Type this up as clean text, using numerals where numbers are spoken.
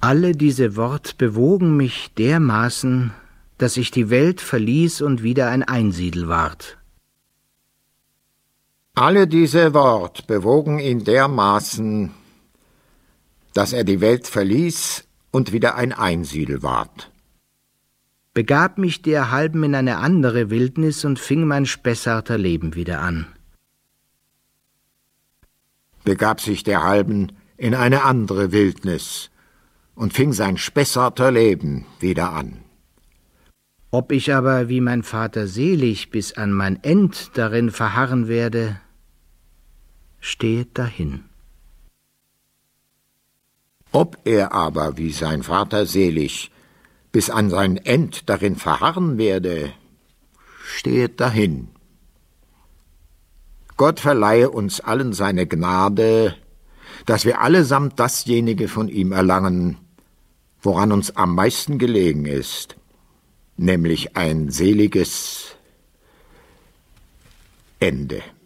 Alle diese Wort bewogen mich dermaßen, dass ich die Welt verließ und wieder ein Einsiedel ward. Alle diese Wort bewogen ihn dermaßen, dass er die Welt verließ und wieder ein Einsiedel ward. Begab mich derhalben in eine andere Wildnis und fing mein Spessarter Leben wieder an. Begab sich derhalben in eine andere Wildnis und fing sein Spessarter Leben wieder an. Ob ich aber, wie mein Vater selig, bis an mein End darin verharren werde, stehet dahin. Ob er aber, wie sein Vater selig, bis an sein End darin verharren werde, stehet dahin. Gott verleihe uns allen seine Gnade, dass wir allesamt dasjenige von ihm erlangen, woran uns am meisten gelegen ist, nämlich ein seliges Ende.